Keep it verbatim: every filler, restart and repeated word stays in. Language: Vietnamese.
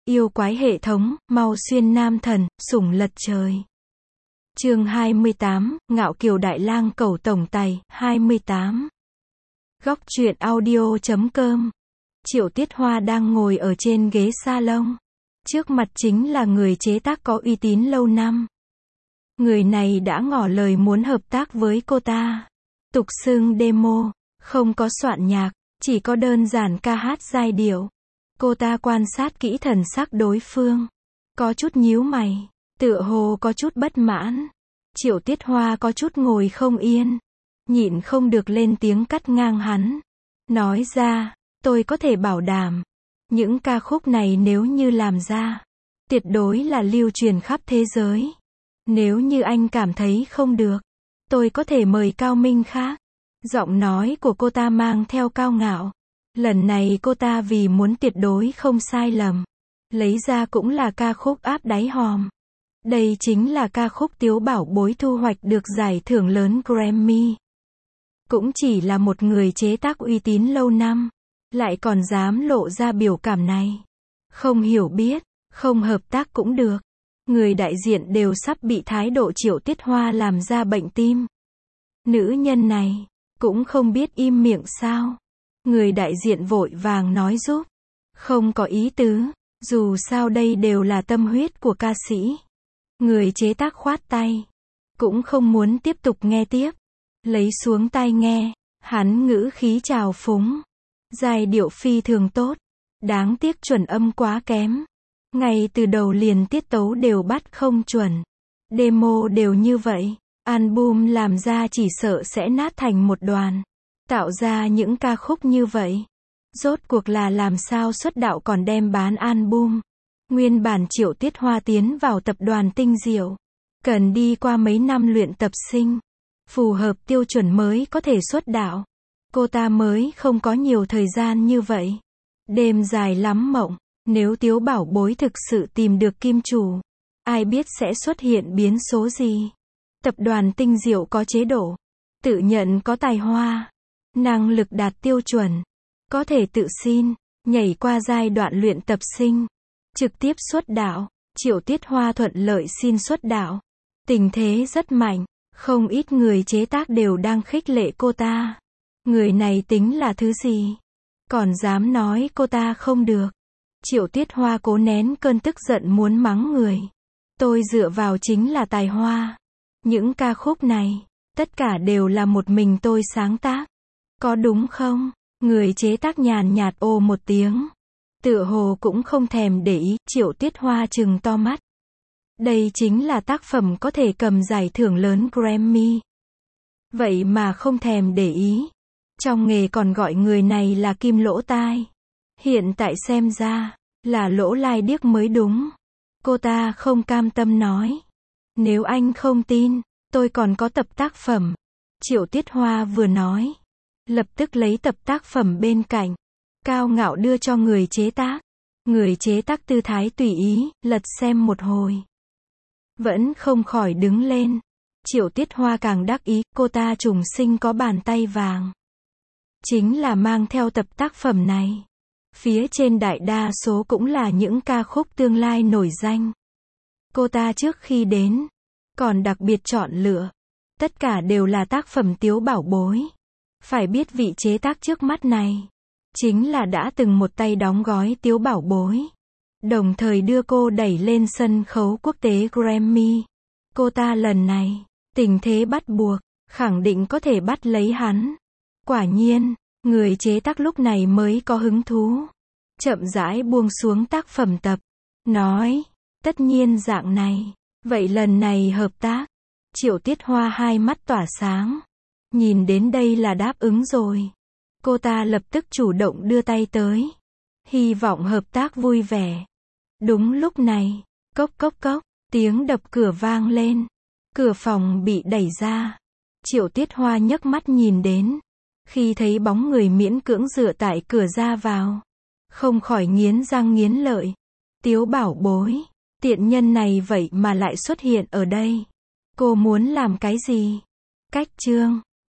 Yêu quái hệ thống, mau xuyên nam thần, sủng lật trời. Chương hai mươi tám, Ngạo Kiều Đại Lang cầu tổng tài, hai mươi tám. Góc truyện audio chấm com. Triệu Tiết Hoa đang ngồi ở trên ghế salon. Trước mặt chính là người chế tác có uy tín lâu năm. Người này đã ngỏ lời muốn hợp tác với cô ta. Tục xưng demo, không có soạn nhạc, chỉ có đơn giản ca hát giai điệu. Cô ta quan sát kỹ thần sắc đối phương, có chút nhíu mày, tựa hồ có chút bất mãn. Triệu Tiết Hoa có chút ngồi không yên, nhịn không được lên tiếng cắt ngang hắn. Nói ra, tôi có thể bảo đảm, những ca khúc này nếu như làm ra, tuyệt đối là lưu truyền khắp thế giới. Nếu như anh cảm thấy không được, tôi có thể mời cao minh khác. Giọng nói của cô ta mang theo cao ngạo. Lần này cô ta vì muốn tuyệt đối không sai lầm, lấy ra cũng là ca khúc áp đáy hòm. Đây chính là ca khúc Tiếu Bảo Bối thu hoạch được giải thưởng lớn Grammy. Cũng chỉ là một người chế tác uy tín lâu năm, lại còn dám lộ ra biểu cảm này. Không hiểu biết, không hợp tác cũng được. Người đại diện đều sắp bị thái độ Triệu Tiết Hoa làm ra bệnh tim. Nữ nhân này, cũng không biết im miệng sao. Người đại diện vội vàng nói giúp. Không có ý tứ, dù sao đây đều là tâm huyết của ca sĩ. Người chế tác khoát tay, cũng không muốn tiếp tục nghe tiếp. Lấy xuống tai nghe, hắn ngữ khí trào phúng. Giai điệu phi thường tốt, đáng tiếc chuẩn âm quá kém. Ngay từ đầu liền tiết tấu đều bắt không chuẩn. Demo đều như vậy, album làm ra chỉ sợ sẽ nát thành một đoàn. Tạo ra những ca khúc như vậy, rốt cuộc là làm sao xuất đạo còn đem bán album. Nguyên bản Triệu Tiết Hoa tiến vào tập đoàn Tinh Diệu, cần đi qua mấy năm luyện tập sinh, phù hợp tiêu chuẩn mới có thể xuất đạo. Cô ta mới không có nhiều thời gian như vậy. Đêm dài lắm mộng, nếu Tiếu Bảo Bối thực sự tìm được kim chủ, ai biết sẽ xuất hiện biến số gì. Tập đoàn Tinh Diệu có chế độ, tự nhận có tài hoa, năng lực đạt tiêu chuẩn, có thể tự xin, nhảy qua giai đoạn luyện tập sinh, trực tiếp xuất đạo. Triệu Tiết Hoa thuận lợi xin xuất đạo. Tình thế rất mạnh, không ít người chế tác đều đang khích lệ cô ta. Người này tính là thứ gì? Còn dám nói cô ta không được. Triệu Tiết Hoa cố nén cơn tức giận muốn mắng người. Tôi dựa vào chính là tài hoa. Những ca khúc này, tất cả đều là một mình tôi sáng tác. Có đúng không? Người chế tác nhàn nhạt ồ một tiếng. Tựa hồ cũng không thèm để ý. Triệu Tiết Hoa trừng to mắt. Đây chính là tác phẩm có thể cầm giải thưởng lớn Grammy. Vậy mà không thèm để ý. Trong nghề còn gọi người này là kim lỗ tai. Hiện tại xem ra, là lỗ lai điếc mới đúng. Cô ta không cam tâm nói. Nếu anh không tin, tôi còn có tập tác phẩm. Triệu Tiết Hoa vừa nói, lập tức lấy tập tác phẩm bên cạnh, cao ngạo đưa cho người chế tác. Người chế tác tư thái tùy ý, lật xem một hồi. Vẫn không khỏi đứng lên. Triệu Tiết Hoa càng đắc ý, cô ta trùng sinh có bàn tay vàng. Chính là mang theo tập tác phẩm này. Phía trên đại đa số cũng là những ca khúc tương lai nổi danh. Cô ta trước khi đến, còn đặc biệt chọn lựa. Tất cả đều là tác phẩm Tiếu Bảo Bối. Phải biết vị chế tác trước mắt này, chính là đã từng một tay đóng gói Tiếu Bảo Bối. Đồng thời đưa cô đẩy lên sân khấu quốc tế Grammy. Cô ta lần này, tình thế bắt buộc, khẳng định có thể bắt lấy hắn. Quả nhiên, người chế tác lúc này mới có hứng thú. Chậm rãi buông xuống tác phẩm tập. Nói, tất nhiên dạng này. Vậy lần này hợp tác. Triệu Tiết Hoa hai mắt tỏa sáng. Nhìn đến đây là đáp ứng rồi. Cô ta lập tức chủ động đưa tay tới. Hy vọng hợp tác vui vẻ. Đúng lúc này, cốc cốc cốc, tiếng đập cửa vang lên. Cửa phòng bị đẩy ra. Triệu Tiết Hoa nhấc mắt nhìn đến. Khi thấy bóng người miễn cưỡng dựa tại cửa ra vào, không khỏi nghiến răng nghiến lợi. Tiếu Bảo Bối, tiện nhân này vậy mà lại xuất hiện ở đây. Cô muốn làm cái gì? Cách chương